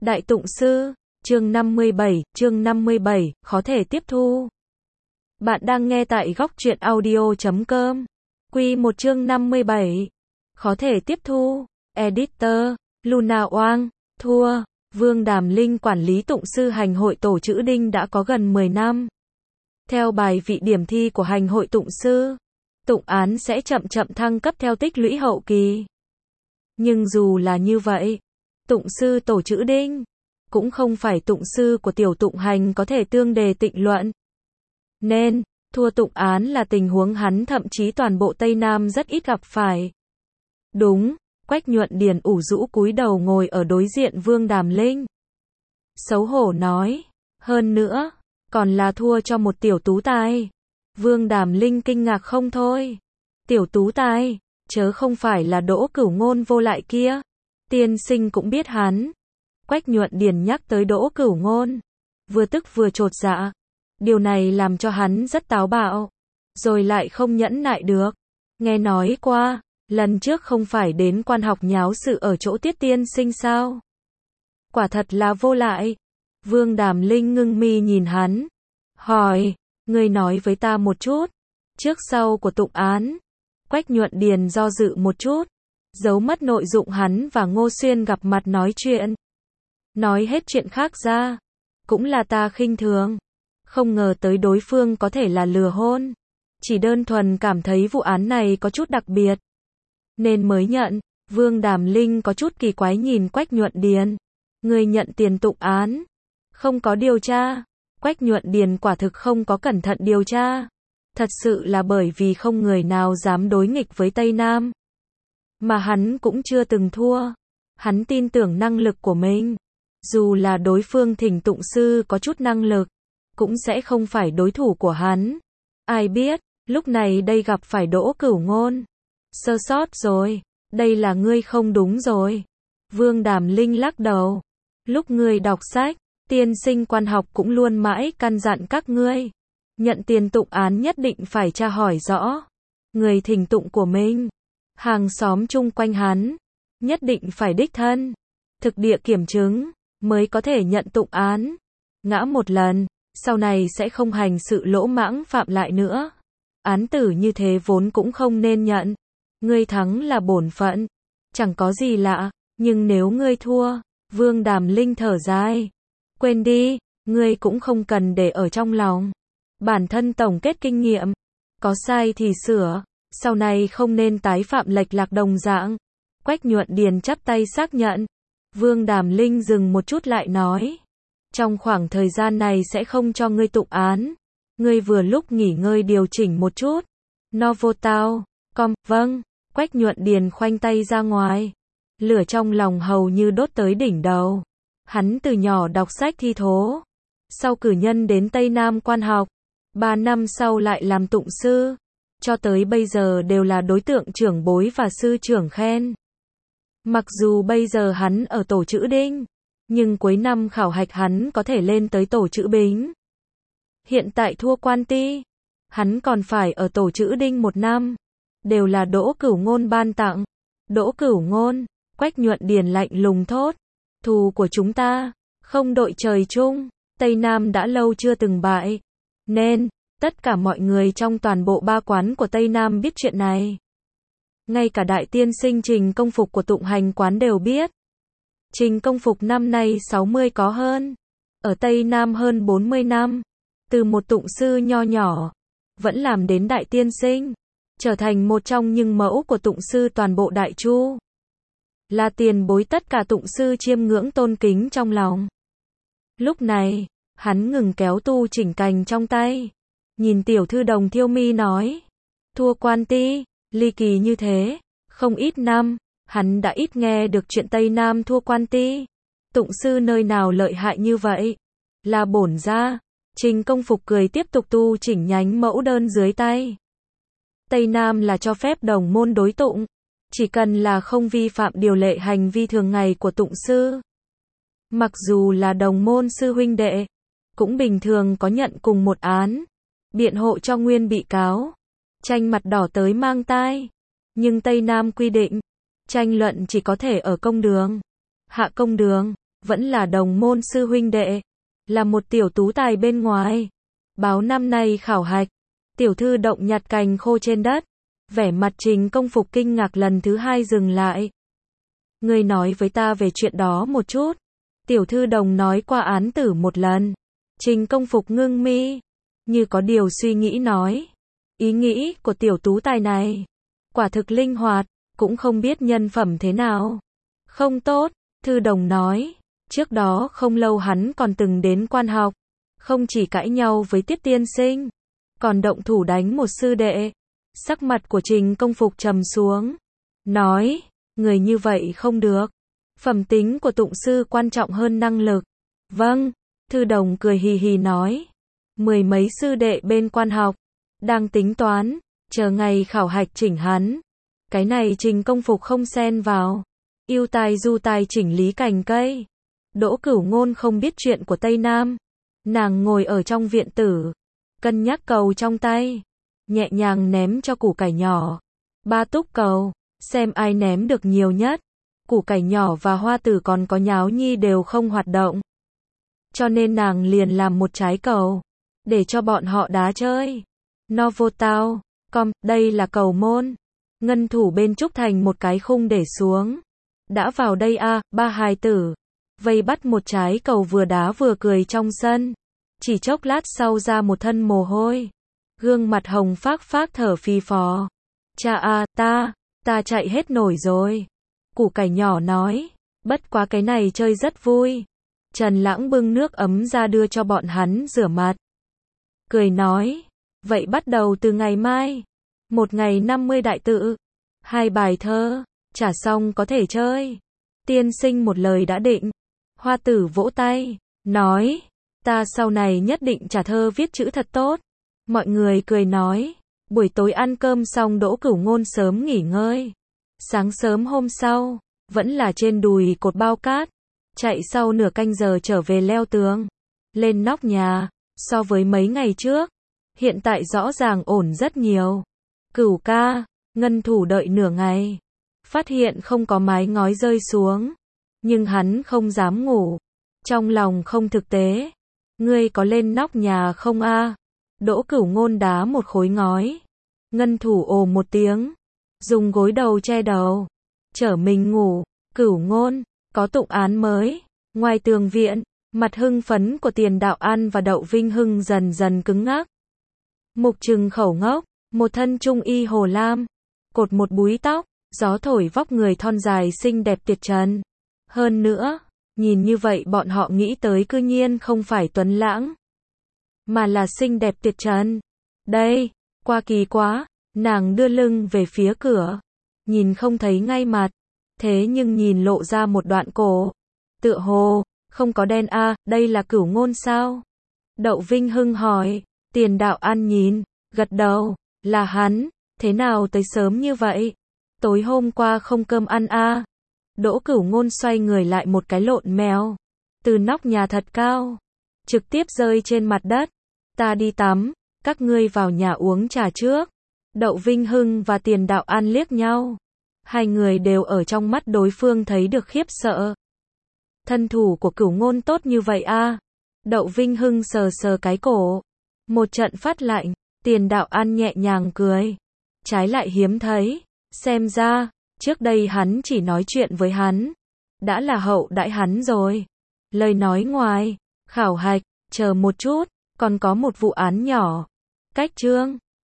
Đại Tụng Sư, chương 57, khó thể tiếp thu. Bạn đang nghe tại góc truyện audio.com. Quy 1 chương 57. Khó thể tiếp thu. Editor, Luna Oang, thua. Vương Đàm Linh quản lý Tụng Sư Hành hội Tổ Chữ Đinh đã có gần 10 năm. Theo bài vị điểm thi của Hành hội Tụng Sư, tụng án sẽ chậm chậm thăng cấp theo tích lũy hậu kỳ. Nhưng dù là như vậy, Tụng Sư Tổ Chữ Đinh cũng không phải tụng sư của tiểu tụng hành có thể tương đề tịnh luận. Nên, thua tụng án là tình huống hắn thậm chí toàn bộ Tây Nam rất ít gặp phải. Đúng, Quách Nhuận Điền ủ rũ cúi đầu ngồi ở đối diện Vương Đàm Linh. Xấu hổ nói, hơn nữa, còn là thua cho một tiểu tú tài. Vương Đàm Linh kinh ngạc không thôi. Tiểu tú tài, chớ không phải là Đỗ Cửu Ngôn vô lại kia. Tiên sinh cũng biết hắn. Quách Nhuận Điền nhắc tới Đỗ Cửu Ngôn, vừa tức vừa chột dạ. Điều này làm cho hắn rất táo bạo, rồi lại không nhẫn nại được. Nghe nói qua, lần trước không phải đến quan học nháo sự ở chỗ Tiết tiên sinh sao? Quả thật là vô lại. Vương Đàm Linh ngưng mi nhìn hắn, hỏi, ngươi nói với ta một chút, trước sau của tụng án. Quách Nhuận Điền do dự một chút, giấu mất nội dụng hắn và Ngô Xuyên gặp mặt nói chuyện. Nói hết chuyện khác ra, cũng là ta khinh thường. Không ngờ tới đối phương có thể là lừa hôn. Chỉ đơn thuần cảm thấy vụ án này có chút đặc biệt, nên mới nhận. Vương Đàm Linh có chút kỳ quái nhìn Quách Nhuận Điền. Người nhận tiền tụng án, không có điều tra. Quách Nhuận Điền quả thực không có cẩn thận điều tra. Thật sự là bởi vì không người nào dám đối nghịch với Tây Nam. Mà hắn cũng chưa từng thua. Hắn tin tưởng năng lực của mình. Dù là đối phương thỉnh tụng sư có chút năng lực, cũng sẽ không phải đối thủ của hắn. Ai biết, lúc này đây gặp phải Đỗ Cửu Ngôn. Sơ sót rồi, đây là ngươi không đúng rồi. Vương Đàm Linh lắc đầu. Lúc ngươi đọc sách, tiên sinh quan học cũng luôn mãi căn dặn các ngươi. Nhận tiền tụng án nhất định phải tra hỏi rõ. Người thỉnh tụng của mình, hàng xóm chung quanh hắn, nhất định phải đích thân, thực địa kiểm chứng, mới có thể nhận tụng án. Ngã một lần, sau này sẽ không hành sự lỗ mãng phạm lại nữa. Án tử như thế vốn cũng không nên nhận. Ngươi thắng là bổn phận, chẳng có gì lạ, nhưng nếu ngươi thua, Vương Đàm Linh thở dài. Quên đi, ngươi cũng không cần để ở trong lòng. Bản thân tổng kết kinh nghiệm, có sai thì sửa, sau này không nên tái phạm lệch lạc đồng dạng. Quách Nhuận Điền chắp tay xác nhận. Vương Đàm Linh dừng một chút lại nói, trong khoảng thời gian này sẽ không cho ngươi tụng án. Ngươi vừa lúc nghỉ ngơi điều chỉnh một chút. Novotao, vâng. Quách Nhuận Điền khoanh tay ra ngoài. Lửa trong lòng hầu như đốt tới đỉnh đầu. Hắn từ nhỏ đọc sách thi thố, sau cử nhân đến Tây Nam quan học, 3 năm sau lại làm tụng sư, cho tới bây giờ đều là đối tượng trưởng bối và sư trưởng khen. Mặc dù bây giờ hắn ở Tổ Chữ Đinh, nhưng cuối năm khảo hạch hắn có thể lên tới Tổ Chữ Bính. Hiện tại thua quan ti, hắn còn phải ở Tổ Chữ Đinh 1 năm, đều là Đỗ Cửu Ngôn ban tặng. Đỗ Cửu Ngôn, Quách Nhuận Điền lạnh lùng thốt, thù của chúng ta, không đội trời chung, Tây Nam đã lâu chưa từng bại, nên, tất cả mọi người trong toàn bộ ba quán của Tây Nam biết chuyện này. Ngay cả đại tiên sinh Trình Công Phục của tụng hành quán đều biết. Trình Công Phục năm nay 60 có hơn, ở Tây Nam hơn 40 năm, từ một tụng sư nho nhỏ, vẫn làm đến đại tiên sinh, trở thành một trong những mẫu của tụng sư toàn bộ Đại Chu. Là tiền bối tất cả tụng sư chiêm ngưỡng tôn kính trong lòng. Lúc này, hắn ngừng kéo tu chỉnh cành trong tay, nhìn tiểu thư Đồng Thiêu Mi nói, thua quan ti, ly kỳ như thế, không ít năm, hắn đã ít nghe được chuyện Tây Nam thua quan ti. Tụng sư nơi nào lợi hại như vậy? Là bổn gia. Trình Công Phục cười tiếp tục tu chỉnh nhánh mẫu đơn dưới tay. Tây Nam là cho phép đồng môn đối tụng, chỉ cần là không vi phạm điều lệ hành vi thường ngày của tụng sư. Mặc dù là đồng môn sư huynh đệ, cũng bình thường có nhận cùng một án, biện hộ cho nguyên bị cáo, tranh mặt đỏ tới mang tai. Nhưng Tây Nam quy định, tranh luận chỉ có thể ở công đường, hạ công đường. vẫn là đồng môn sư huynh đệ, là một tiểu tú tài bên ngoài. Báo năm nay khảo hạch, tiểu thư động nhặt cành khô trên đất, vẻ mặt Trình Công Phục kinh ngạc lần thứ hai dừng lại. Ngươi nói với ta về chuyện đó một chút. Tiểu thư đồng nói qua án tử một lần. Trình Công Phục ngưng mi, như có điều suy nghĩ nói. Ý nghĩ của tiểu tú tài này, quả thực linh hoạt, cũng không biết nhân phẩm thế nào. Không tốt, thư đồng nói. Trước đó không lâu hắn còn từng đến quan học, không chỉ cãi nhau với Tiết tiên sinh, còn động thủ đánh một sư đệ. Sắc mặt của Trình Công Phục trầm xuống, nói, người như vậy không được. Phẩm tính của tụng sư quan trọng hơn năng lực. Vâng, thư đồng cười hì hì nói. 10 mấy sư đệ bên quan học, đang tính toán, chờ ngày khảo hạch chỉnh hắn. Cái này Trình Công Phục không xen vào. Yêu tài du tài chỉnh lý cành cây. Đỗ Cửu Ngôn không biết chuyện của Tây Nam. Nàng ngồi ở trong viện tử, cân nhắc cầu trong tay, nhẹ nhàng ném cho củ cải nhỏ. 3 túp cầu, xem ai ném được nhiều nhất. Củ cải nhỏ và hoa tử còn có nháo nhi đều không hoạt động. Cho nên nàng liền làm một trái cầu, để cho bọn họ đá chơi. Novotao, đây là cầu môn. Ngân thủ bên trúc thành một cái khung để xuống. Đã vào đây a, 3 hài tử vây bắt một trái cầu vừa đá vừa cười trong sân. Chỉ chốc lát sau ra một thân mồ hôi, gương mặt hồng phác phác thở phì phò. Cha a, ta chạy hết nổi rồi. Củ cải nhỏ nói, bất quá cái này chơi rất vui. Trần Lãng bưng nước ấm ra đưa cho bọn hắn rửa mặt. Cười nói, vậy bắt đầu từ ngày mai, một ngày 50 đại tự, 2 bài thơ, trả xong có thể chơi. Tiên sinh một lời đã định. Hoa tử vỗ tay, nói, ta sau này nhất định trả thơ viết chữ thật tốt. Mọi người cười nói, buổi tối ăn cơm xong Đỗ Cửu Ngôn sớm nghỉ ngơi. Sáng sớm hôm sau, vẫn là trên đùi cột bao cát, chạy sau nửa canh giờ trở về leo tường, lên nóc nhà. So với mấy ngày trước, hiện tại rõ ràng ổn rất nhiều. Cửu ca, Ngân thủ đợi nửa ngày, phát hiện không có mái ngói rơi xuống, nhưng hắn không dám ngủ, trong lòng không thực tế. Ngươi có lên nóc nhà không a? Đỗ Cửu Ngôn đá một khối ngói. Ngân thủ ồ một tiếng, dùng gối đầu che đầu, chở mình ngủ. Cửu Ngôn, có tụng án mới. Ngoài tường viện, mặt hưng phấn của Tiền Đạo An và Đậu Vinh Hưng dần dần cứng ngắc. Mục Trừng khẩu ngốc, một thân trung y hồ lam, cột một búi tóc, gió thổi vóc người thon dài xinh đẹp tuyệt trần. Hơn nữa, nhìn như vậy bọn họ nghĩ tới cư nhiên không phải Tuấn Lãng, mà là xinh đẹp tuyệt trần. Đây, qua kỳ quá. Nàng đưa lưng về phía cửa, nhìn không thấy ngay mặt, thế nhưng nhìn lộ ra một đoạn cổ. Tựa hồ không có đen a, đây là Cửu Ngôn sao? Đậu Vinh Hưng hỏi. Tiền Đạo An nhìn, gật đầu, là hắn. Thế nào tới sớm như vậy? Tối hôm qua không cơm ăn a? Đỗ Cửu Ngôn xoay người lại một cái lộn mèo, từ nóc nhà thật cao, trực tiếp rơi trên mặt đất. Ta đi tắm, các ngươi vào nhà uống trà trước. Đậu Vinh Hưng và Tiền Đạo An liếc nhau. Hai người đều ở trong mắt đối phương thấy được khiếp sợ. Thân thủ của Cửu Ngôn tốt như vậy a? Đậu Vinh Hưng sờ sờ cái cổ. Một trận phát lạnh. Tiền Đạo An nhẹ nhàng cười. Trái lại hiếm thấy. Xem ra, trước đây hắn chỉ nói chuyện với hắn, đã là hậu đãi hắn rồi. Lời nói ngoài, khảo hạch, chờ một chút, còn có một vụ án nhỏ. Cách chương